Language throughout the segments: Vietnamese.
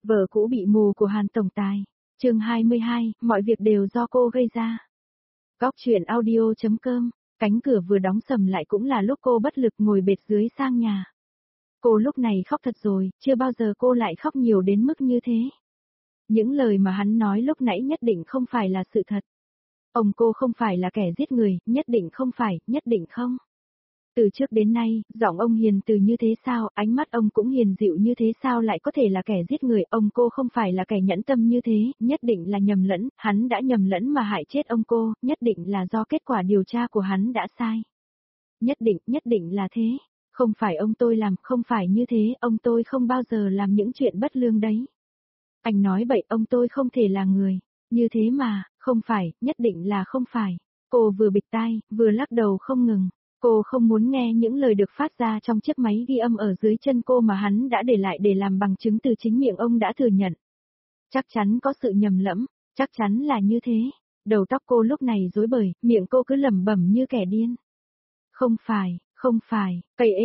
Vợ cũ bị mù của Hàn Tổng Tài. Chương 22, mọi việc đều do cô gây ra. Góc truyện audio.com. Cánh cửa vừa đóng sầm lại cũng là lúc cô bất lực ngồi bệt dưới sang nhà. Cô lúc này khóc thật rồi, chưa bao giờ cô lại khóc nhiều đến mức như thế. Những lời mà hắn nói lúc nãy nhất định không phải là sự thật. Ông cô không phải là kẻ giết người, nhất định không phải, nhất định không. Từ trước đến nay, giọng ông hiền từ như thế sao, ánh mắt ông cũng hiền dịu như thế sao lại có thể là kẻ giết người, ông cô không phải là kẻ nhẫn tâm như thế, nhất định là nhầm lẫn, hắn đã nhầm lẫn mà hại chết ông cô, nhất định là do kết quả điều tra của hắn đã sai. Nhất định là thế, không phải ông tôi làm, không phải như thế, ông tôi không bao giờ làm những chuyện bất lương đấy. Anh nói bậy, ông tôi không thể là người, như thế mà, không phải, nhất định là không phải. Cô vừa bịt tai, vừa lắc đầu không ngừng. Cô không muốn nghe những lời được phát ra trong chiếc máy ghi âm ở dưới chân cô mà hắn đã để lại để làm bằng chứng từ chính miệng ông đã thừa nhận. Chắc chắn có sự nhầm lẫn, chắc chắn là như thế. Đầu tóc cô lúc này rối bời, miệng cô cứ lẩm bẩm như kẻ điên. Không phải,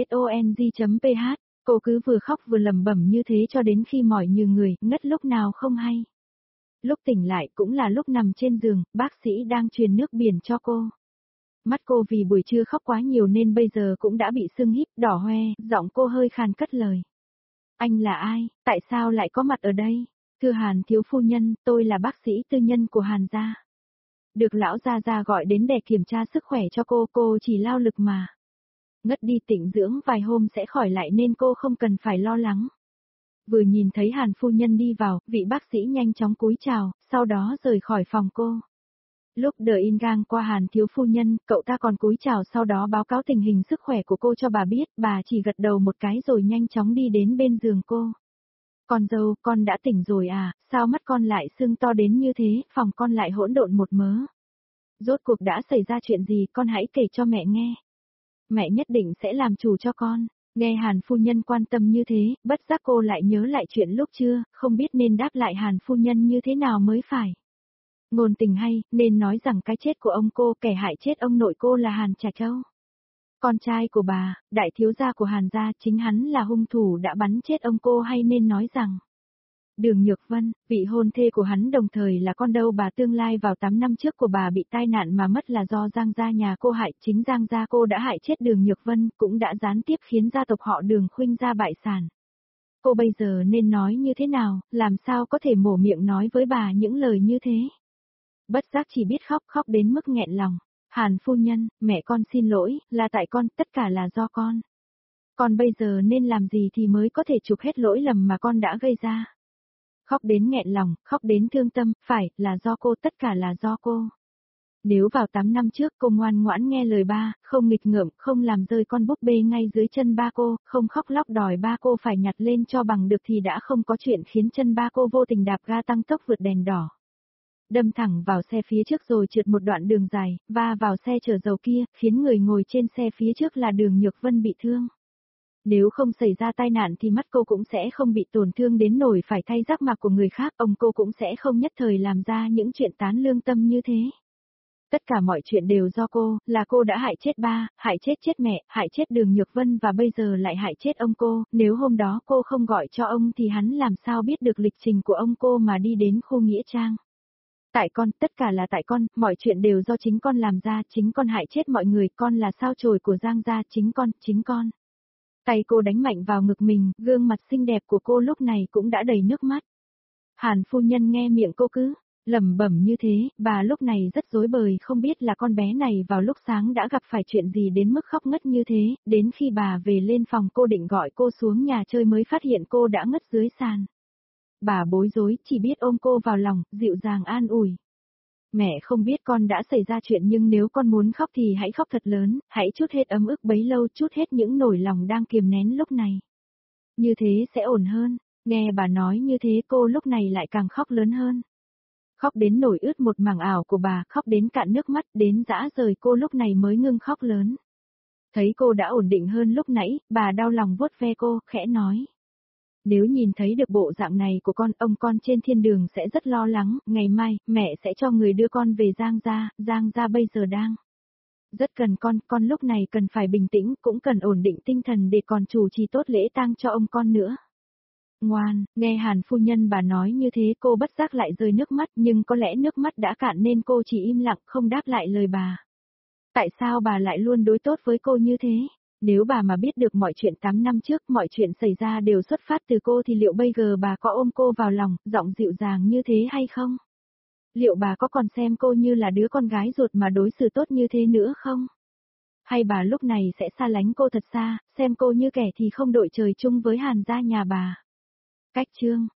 KSONG.ph, cô cứ vừa khóc vừa lẩm bẩm như thế cho đến khi mỏi như người, ngất lúc nào không hay. Lúc tỉnh lại cũng là lúc nằm trên giường, bác sĩ đang truyền nước biển cho cô. Mắt cô vì buổi trưa khóc quá nhiều nên bây giờ cũng đã bị sưng híp, đỏ hoe, giọng cô hơi khàn cất lời. Anh là ai, tại sao lại có mặt ở đây? Thưa Hàn thiếu phu nhân, tôi là bác sĩ tư nhân của Hàn gia. Được lão gia gọi đến để kiểm tra sức khỏe cho cô chỉ lao lực mà. Ngất đi tĩnh dưỡng vài hôm sẽ khỏi lại nên cô không cần phải lo lắng. Vừa nhìn thấy Hàn phu nhân đi vào, vị bác sĩ nhanh chóng cúi chào, sau đó rời khỏi phòng cô. Lúc đợi in gang qua Hàn thiếu phu nhân, cậu ta còn cúi chào sau đó báo cáo tình hình sức khỏe của cô cho bà biết, bà chỉ gật đầu một cái rồi nhanh chóng đi đến bên giường cô. Con dâu, con đã tỉnh rồi à, sao mắt con lại sưng to đến như thế, phòng con lại hỗn độn một mớ. Rốt cuộc đã xảy ra chuyện gì, con hãy kể cho mẹ nghe. Mẹ nhất định sẽ làm chủ cho con. Nghe Hàn phu nhân quan tâm như thế, bất giác cô lại nhớ lại chuyện lúc trưa, không biết nên đáp lại Hàn phu nhân như thế nào mới phải. Ngôn tình hay, nên nói rằng cái chết của ông cô, kẻ hại chết ông nội cô là Hàn Trạch Châu. Con trai của bà, đại thiếu gia của Hàn gia, chính hắn là hung thủ đã bắn chết ông cô, hay nên nói rằng Đường Nhược Vân, vị hôn thê của hắn đồng thời là con dâu bà tương lai vào 8 năm trước của bà bị tai nạn mà mất là do Giang gia nhà cô hại, chính Giang gia cô đã hại chết Đường Nhược Vân, cũng đã gián tiếp khiến gia tộc họ Đường khuynh gia bại sản. Cô bây giờ nên nói như thế nào, làm sao có thể mổ miệng nói với bà những lời như thế? Bất giác chỉ biết khóc đến mức nghẹn lòng. Hàn phu nhân, mẹ con xin lỗi, là tại con, tất cả là do con. Con bây giờ nên làm gì thì mới có thể chuộc hết lỗi lầm mà con đã gây ra. Khóc đến nghẹn lòng, khóc đến thương tâm, phải, là do cô, tất cả là do cô. Nếu vào 8 năm trước cô ngoan ngoãn nghe lời ba, không nghịch ngợm, không làm rơi con búp bê ngay dưới chân ba cô, không khóc lóc đòi ba cô phải nhặt lên cho bằng được thì đã không có chuyện khiến chân ba cô vô tình đạp ga tăng tốc vượt đèn đỏ. Đâm thẳng vào xe phía trước rồi trượt một đoạn đường dài, va vào xe chở dầu kia, khiến người ngồi trên xe phía trước là Đường Nhược Vân bị thương. Nếu không xảy ra tai nạn thì mắt cô cũng sẽ không bị tổn thương đến nỗi phải thay giác mạc của người khác, ông cô cũng sẽ không nhất thời làm ra những chuyện tán lương tâm như thế. Tất cả mọi chuyện đều do cô, là cô đã hại chết ba, hại chết mẹ, hại chết Đường Nhược Vân và bây giờ lại hại chết ông cô, nếu hôm đó cô không gọi cho ông thì hắn làm sao biết được lịch trình của ông cô mà đi đến khu nghĩa trang. Tại con, tất cả là tại con, mọi chuyện đều do chính con làm ra, chính con hại chết mọi người, con là sao chổi của Giang gia, chính con. Tay cô đánh mạnh vào ngực mình, gương mặt xinh đẹp của cô lúc này cũng đã đầy nước mắt. Hàn phu nhân nghe miệng cô cứ lẩm bẩm như thế, bà lúc này rất rối bời không biết là con bé này vào lúc sáng đã gặp phải chuyện gì đến mức khóc ngất như thế, đến khi bà về lên phòng cô định gọi cô xuống nhà chơi mới phát hiện cô đã ngất dưới sàn. Bà bối rối, chỉ biết ôm cô vào lòng, dịu dàng an ủi. Mẹ không biết con đã xảy ra chuyện nhưng nếu con muốn khóc thì hãy khóc thật lớn, hãy trút hết ấm ức bấy lâu, trút hết những nỗi lòng đang kiềm nén lúc này. Như thế sẽ ổn hơn, nghe bà nói như thế cô lúc này lại càng khóc lớn hơn. Khóc đến nổi ướt một mảng ảo của bà, khóc đến cạn nước mắt, đến rã rời cô lúc này mới ngưng khóc lớn. Thấy cô đã ổn định hơn lúc nãy, bà đau lòng vuốt ve cô, khẽ nói. Nếu nhìn thấy được bộ dạng này của con, ông con trên thiên đường sẽ rất lo lắng, ngày mai, mẹ sẽ cho người đưa con về Giang gia bây giờ đang rất cần con lúc này cần phải bình tĩnh, cũng cần ổn định tinh thần để còn chủ trì tốt lễ tang cho ông con nữa. Ngoan, nghe Hàn phu nhân bà nói như thế cô bất giác lại rơi nước mắt nhưng có lẽ nước mắt đã cạn nên cô chỉ im lặng không đáp lại lời bà. Tại sao bà lại luôn đối tốt với cô như thế? Nếu bà mà biết được mọi chuyện 8 năm trước, mọi chuyện xảy ra đều xuất phát từ cô thì liệu bây giờ bà có ôm cô vào lòng, giọng dịu dàng như thế hay không? Liệu bà có còn xem cô như là đứa con gái ruột mà đối xử tốt như thế nữa không? Hay bà lúc này sẽ xa lánh cô thật xa, xem cô như kẻ thì không đội trời chung với Hàn gia nhà bà? Cách chương